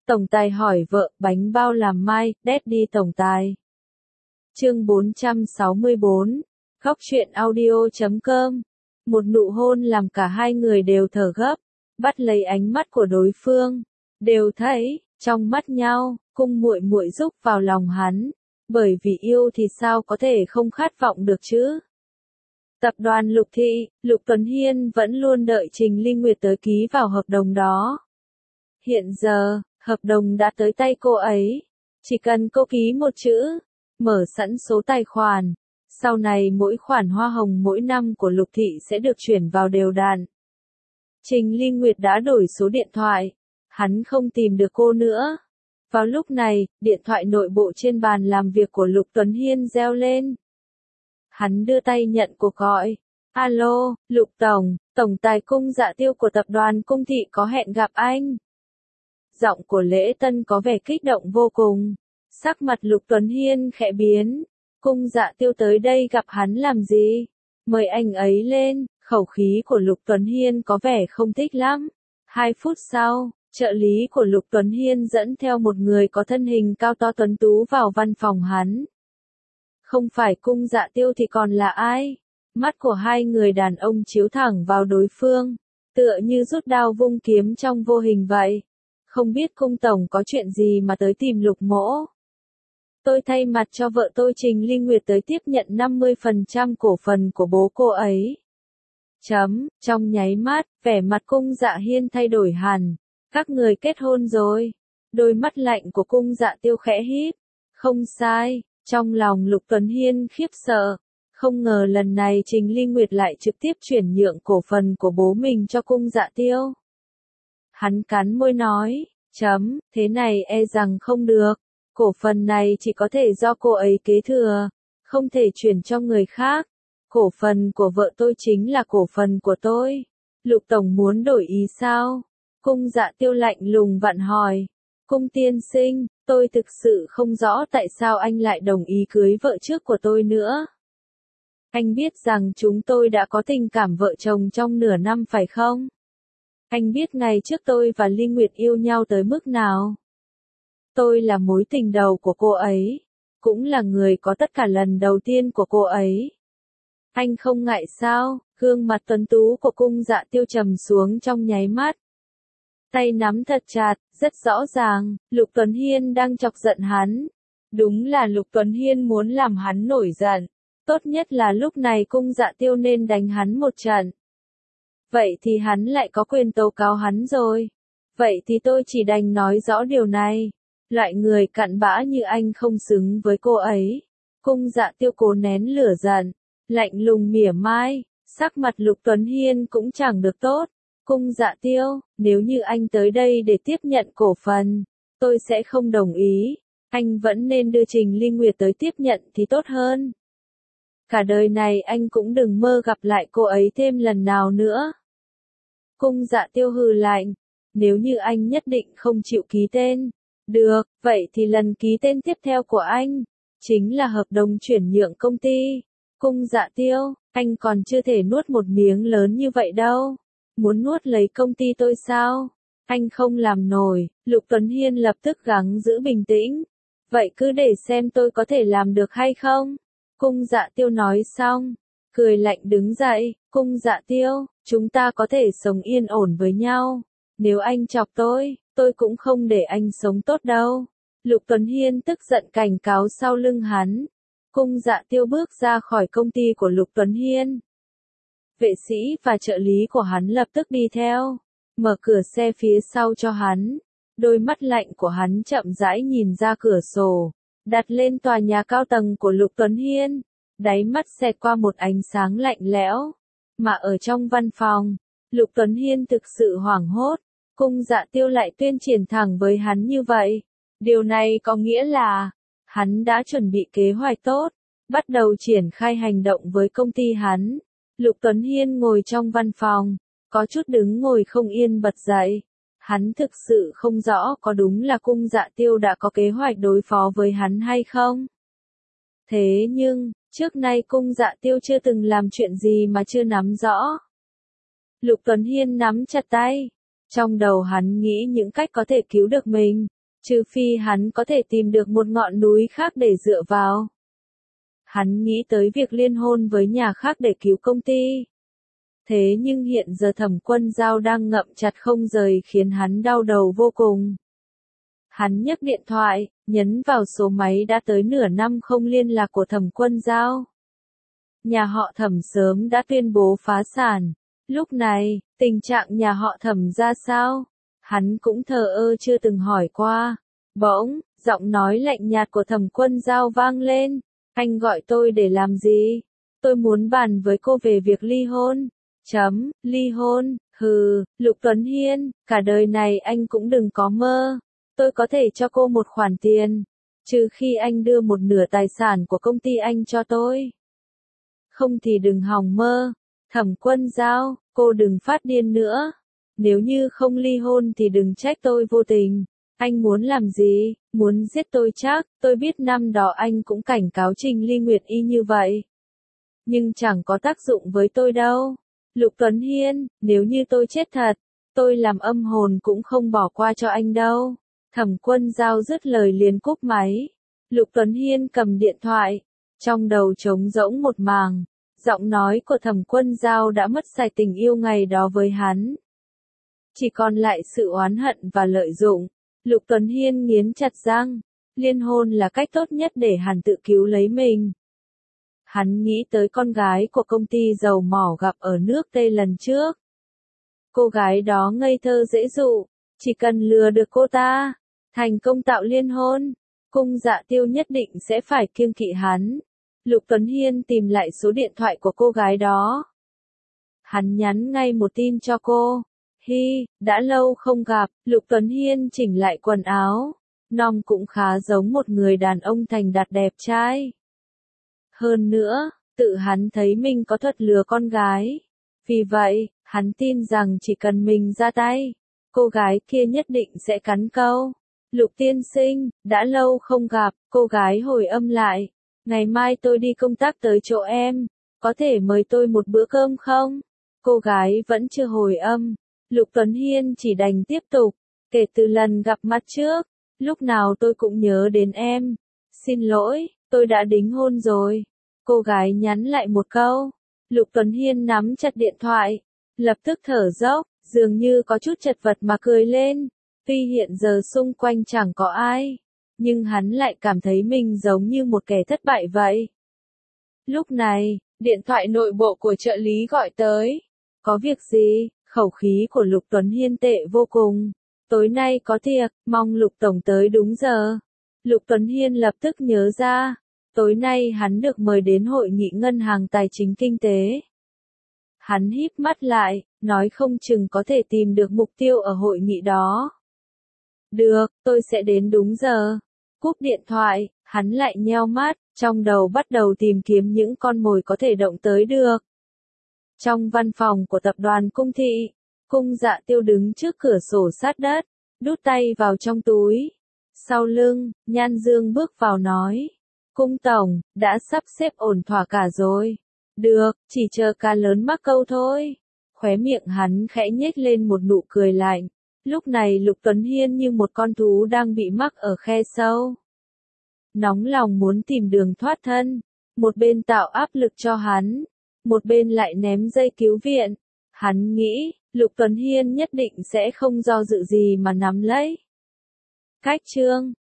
Tổng tài hỏi vợ, bánh bao làm mai, Daddy tổng tài. Chương 464, Góc truyện audio.com. Một nụ hôn làm cả hai người đều thở gấp, bắt lấy ánh mắt của đối phương, đều thấy, trong mắt nhau, cung muội muội rúc vào lòng hắn, bởi vì yêu thì sao có thể không khát vọng được chứ. Tập đoàn Lục Thị, Lục Tuấn Hiên vẫn luôn đợi Trình Linh Nguyệt tới ký vào hợp đồng đó. Hiện giờ, hợp đồng đã tới tay cô ấy, chỉ cần cô ký một chữ, mở sẵn số tài khoản, sau này mỗi khoản hoa hồng mỗi năm của Lục Thị sẽ được chuyển vào đều đặn. Trình Linh Nguyệt đã đổi số điện thoại, hắn không tìm được cô nữa. Vào lúc này, điện thoại nội bộ trên bàn làm việc của Lục Tuấn Hiên reo lên. Hắn đưa tay nhận cuộc gọi. Alo, Lục Tổng, Tổng tài Cung Dạ Tiêu của tập đoàn Cung Thị có hẹn gặp anh. Giọng của Lễ Tân có vẻ kích động vô cùng. Sắc mặt Lục Tuấn Hiên khẽ biến. Cung Dạ Tiêu tới đây gặp hắn làm gì? Mời anh ấy lên. Khẩu khí của Lục Tuấn Hiên có vẻ không thích lắm. 2 phút sau, trợ lý của Lục Tuấn Hiên dẫn theo một người có thân hình cao to tuấn tú vào văn phòng hắn. Không phải Cung Dạ Tiêu thì còn là ai? Mắt của hai người đàn ông chiếu thẳng vào đối phương, tựa như rút đao vung kiếm trong vô hình vậy. Không biết Cung Tổng có chuyện gì mà tới tìm Lục Mỗ. Tôi thay mặt cho vợ tôi Trình Linh Nguyệt tới tiếp nhận 50% cổ phần của bố cô ấy. Trong nháy mắt, vẻ mặt Cung Dạ Hiên thay đổi hẳn. Các người kết hôn rồi. Đôi mắt lạnh của Cung Dạ Tiêu khẽ híp. Không sai, trong lòng Lục Tuấn Hiên khiếp sợ. Không ngờ lần này Trình Linh Nguyệt lại trực tiếp chuyển nhượng cổ phần của bố mình cho Cung Dạ Tiêu. Hắn cắn môi nói, thế này e rằng không được. Cổ phần này chỉ có thể do cô ấy kế thừa, không thể chuyển cho người khác. Cổ phần của vợ tôi chính là cổ phần của tôi. Lục Tổng muốn đổi ý sao? Cung Dạ Tiêu lạnh lùng vặn hỏi. Cung tiên sinh, tôi thực sự không rõ tại sao anh lại đồng ý cưới vợ trước của tôi nữa. Anh biết rằng chúng tôi đã có tình cảm vợ chồng trong nửa năm phải không? Anh biết ngày trước tôi và Linh Nguyệt yêu nhau tới mức nào? Tôi là mối tình đầu của cô ấy, cũng là người có tất cả lần đầu tiên của cô ấy. Anh không ngại sao? Gương mặt tuấn tú của Cung Dạ Tiêu trầm xuống trong nháy mắt. Tay nắm thật chặt, rất rõ ràng, Lục Tuấn Hiên đang chọc giận hắn. Đúng là Lục Tuấn Hiên muốn làm hắn nổi giận. Tốt nhất là lúc này Cung Dạ Tiêu nên đánh hắn một trận. Vậy thì hắn lại có quyền tố cáo hắn rồi. Vậy thì tôi chỉ đành nói rõ điều này. Loại người cặn bã như anh không xứng với cô ấy. Cung Dạ Tiêu cố nén lửa giận, lạnh lùng mỉa mai, sắc mặt Lục Tuấn Hiên cũng chẳng được tốt. Cung Dạ Tiêu, nếu như anh tới đây để tiếp nhận cổ phần, tôi sẽ không đồng ý. Anh vẫn nên đưa Trình Linh Nguyệt tới tiếp nhận thì tốt hơn. Cả đời này anh cũng đừng mơ gặp lại cô ấy thêm lần nào nữa. Cung Dạ Tiêu hừ lạnh, nếu như anh nhất định không chịu ký tên. Được, vậy thì lần ký tên tiếp theo của anh, chính là hợp đồng chuyển nhượng công ty. Cung Dạ Tiêu, anh còn chưa thể nuốt một miếng lớn như vậy đâu. Muốn nuốt lấy công ty tôi sao? Anh không làm nổi. Lục Tuấn Hiên lập tức gắng giữ bình tĩnh. Vậy cứ để xem tôi có thể làm được hay không? Cung Dạ Tiêu nói xong, cười lạnh đứng dậy. Cung Dạ Tiêu, chúng ta có thể sống yên ổn với nhau. Nếu anh chọc tôi cũng không để anh sống tốt đâu. Lục Tuấn Hiên tức giận cảnh cáo sau lưng hắn. Cung Dạ Tiêu bước ra khỏi công ty của Lục Tuấn Hiên. Vệ sĩ và trợ lý của hắn lập tức đi theo, mở cửa xe phía sau cho hắn. Đôi mắt lạnh của hắn chậm rãi nhìn ra cửa sổ, đặt lên tòa nhà cao tầng của Lục Tuấn Hiên. Đáy mắt xẹt qua một ánh sáng lạnh lẽo. Mà ở trong văn phòng, Lục Tuấn Hiên thực sự hoảng hốt. Cung Dạ Tiêu lại tuyên triển thẳng với hắn như vậy. Điều này có nghĩa là, hắn đã chuẩn bị kế hoạch tốt, bắt đầu triển khai hành động với công ty hắn. Lục Tuấn Hiên ngồi trong văn phòng, có chút đứng ngồi không yên bật dậy. Hắn thực sự không rõ có đúng là Cung Dạ Tiêu đã có kế hoạch đối phó với hắn hay không. Thế nhưng, trước nay Cung Dạ Tiêu chưa từng làm chuyện gì mà chưa nắm rõ. Lục Tuấn Hiên nắm chặt tay. Trong đầu hắn nghĩ những cách có thể cứu được mình. trừ phi hắn có thể tìm được một ngọn núi khác để dựa vào. Hắn nghĩ tới việc liên hôn với nhà khác để cứu công ty. Thế nhưng hiện giờ Thẩm Quân Giao đang ngậm chặt không rời khiến hắn đau đầu vô cùng. Hắn nhấc điện thoại, nhấn vào số máy đã tới nửa năm không liên lạc của Thẩm Quân Giao. Nhà họ Thẩm sớm đã tuyên bố phá sản. Lúc này, tình trạng nhà họ Thẩm ra sao? Hắn cũng thờ ơ chưa từng hỏi qua. Bỗng, giọng nói lạnh nhạt của Thẩm Quân Giao vang lên. Anh gọi tôi để làm gì? Tôi muốn bàn với cô về việc ly hôn. Ly hôn, hừ, Lục Tuấn Hiên, cả đời này anh cũng đừng có mơ. Tôi có thể cho cô một khoản tiền, trừ khi anh đưa một nửa tài sản của công ty anh cho tôi. Không thì đừng hòng mơ. Thẩm Quân Giao, cô đừng phát điên nữa. Nếu như không ly hôn thì đừng trách tôi vô tình. Anh muốn làm gì? Muốn giết tôi chắc. Tôi biết năm đó anh cũng cảnh cáo Trình Ly Nguyệt y như vậy. Nhưng chẳng có tác dụng với tôi đâu. Lục Tuấn Hiên, nếu như tôi chết thật, tôi làm âm hồn cũng không bỏ qua cho anh đâu. Thẩm Quân Giao dứt lời liền cúp máy. Lục Tuấn Hiên cầm điện thoại. Trong đầu trống rỗng một màng. Giọng nói của Thẩm Quân Giao đã mất sạch tình yêu ngày đó với hắn. Chỉ còn lại sự oán hận và lợi dụng. Lục Tuấn Hiên nghiến chặt răng. Liên hôn là cách tốt nhất để hắn tự cứu lấy mình. Hắn nghĩ tới con gái của công ty dầu mỏ gặp ở nước Tây lần trước. Cô gái đó ngây thơ dễ dụ. Chỉ cần lừa được cô ta, thành công tạo liên hôn, Cung Dạ Tiêu nhất định sẽ phải kiêng kỵ hắn. Lục Tuấn Hiên tìm lại số điện thoại của cô gái đó. Hắn nhắn ngay một tin cho cô. Hi, đã lâu không gặp. Lục Tuấn Hiên chỉnh lại quần áo. Nom cũng khá giống một người đàn ông thành đạt đẹp trai. Hơn nữa, tự hắn thấy mình có thuật lừa con gái. Vì vậy, hắn tin rằng chỉ cần mình ra tay, cô gái kia nhất định sẽ cắn câu. Lục tiên sinh, đã lâu không gặp. Cô gái hồi âm lại. Ngày mai tôi đi công tác tới chỗ em. Có thể mời tôi một bữa cơm không? Cô gái vẫn chưa hồi âm. Lục Tuấn Hiên chỉ đành tiếp tục. Kể từ lần gặp mặt trước, lúc nào tôi cũng nhớ đến em. Xin lỗi, tôi đã đính hôn rồi. Cô gái nhắn lại một câu. Lục Tuấn Hiên nắm chặt điện thoại. Lập tức thở dốc, dường như có chút chật vật mà cười lên. Tuy hiện giờ xung quanh chẳng có ai, nhưng hắn lại cảm thấy mình giống như một kẻ thất bại vậy. Lúc này, điện thoại nội bộ của trợ lý gọi tới. Có việc gì? Khẩu khí của Lục Tuấn Hiên tệ vô cùng. Tối nay có tiệc, mong Lục Tổng tới đúng giờ. Lục Tuấn Hiên lập tức nhớ ra. Tối nay hắn được mời đến hội nghị ngân hàng tài chính kinh tế. Hắn híp mắt lại, nói không chừng có thể tìm được mục tiêu ở hội nghị đó. Được, tôi sẽ đến đúng giờ. Cúp điện thoại, hắn lại nheo mắt, trong đầu bắt đầu tìm kiếm những con mồi có thể động tới được. Trong văn phòng của tập đoàn Cung Thị, Cung Dạ Tiêu đứng trước cửa sổ sát đất, đút tay vào trong túi. Sau lưng, Nhan Dương bước vào nói. Cung Tổng, đã sắp xếp ổn thỏa cả rồi. Được, chỉ chờ cá lớn mắc câu thôi. Khóe miệng hắn khẽ nhếch lên một nụ cười lạnh. Lúc này Lục Tuấn Hiên như một con thú đang bị mắc ở khe sâu. Nóng lòng muốn tìm đường thoát thân. Một bên tạo áp lực cho hắn. Một bên lại ném dây cứu viện. Hắn nghĩ, Lục Tuấn Hiên nhất định sẽ không do dự gì mà nắm lấy. Cách chương